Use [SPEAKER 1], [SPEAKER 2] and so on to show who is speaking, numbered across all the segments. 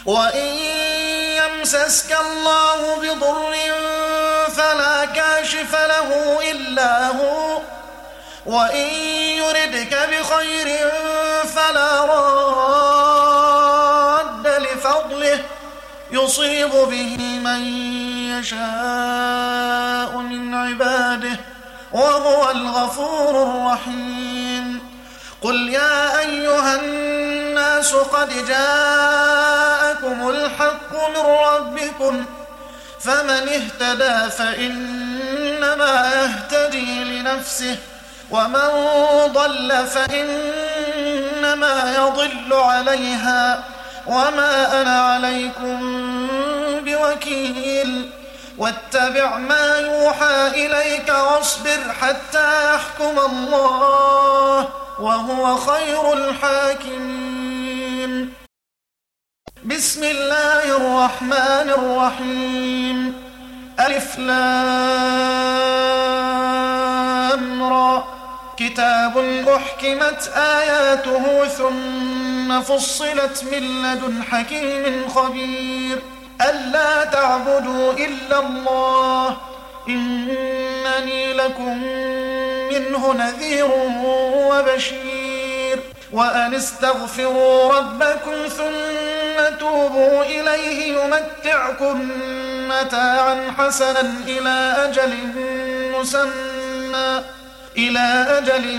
[SPEAKER 1] وإن يمسسك الله بضر فلا كاشف له إلا هو، وإن يردك بخير فلا راد لفضله يصيب به من يشاء من عباده وهو الغفور الرحيم. قل يا أيها الناس قد جاءكم الحق من ربكم، فمن اهتدى فإنما يهتدي لنفسه، ومن ضل فإنما يضل عليها، وما أنا عليكم بوكيل. واتبع ما يوحى إليك واصبر حتى يحكم الله وهو خير الحاكمين. بسم الله الرحمن الرحيم. ألف لام را، كتاب أحكمت آياته ثم فصلت من لدن حكيم خبير. ألا تعبدوا إلا الله إنني لكم منه نذير وبشير. وأن استغفروا ربكم ثم توبوا إليه يمتعكم متاعا حسنا إلى أجل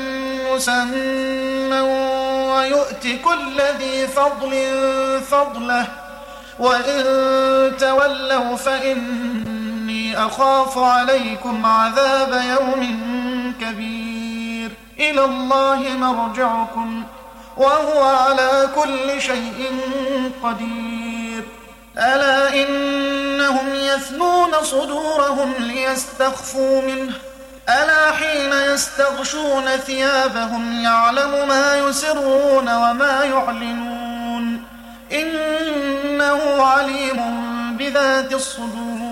[SPEAKER 1] مسمى ويؤت كل ذي فضل فضله، وإن تولوا فإني أخاف عليكم عذاب يوم كبير. إلى الله مرجعكم وهو على كل شيء قدير. ألا إنهم يثنون صدورهم ليستخفوا منه، ألا حين يستغشون ثيابهم يعلم ما يسرون وما يعلنون إنه عليم بذات الصدور.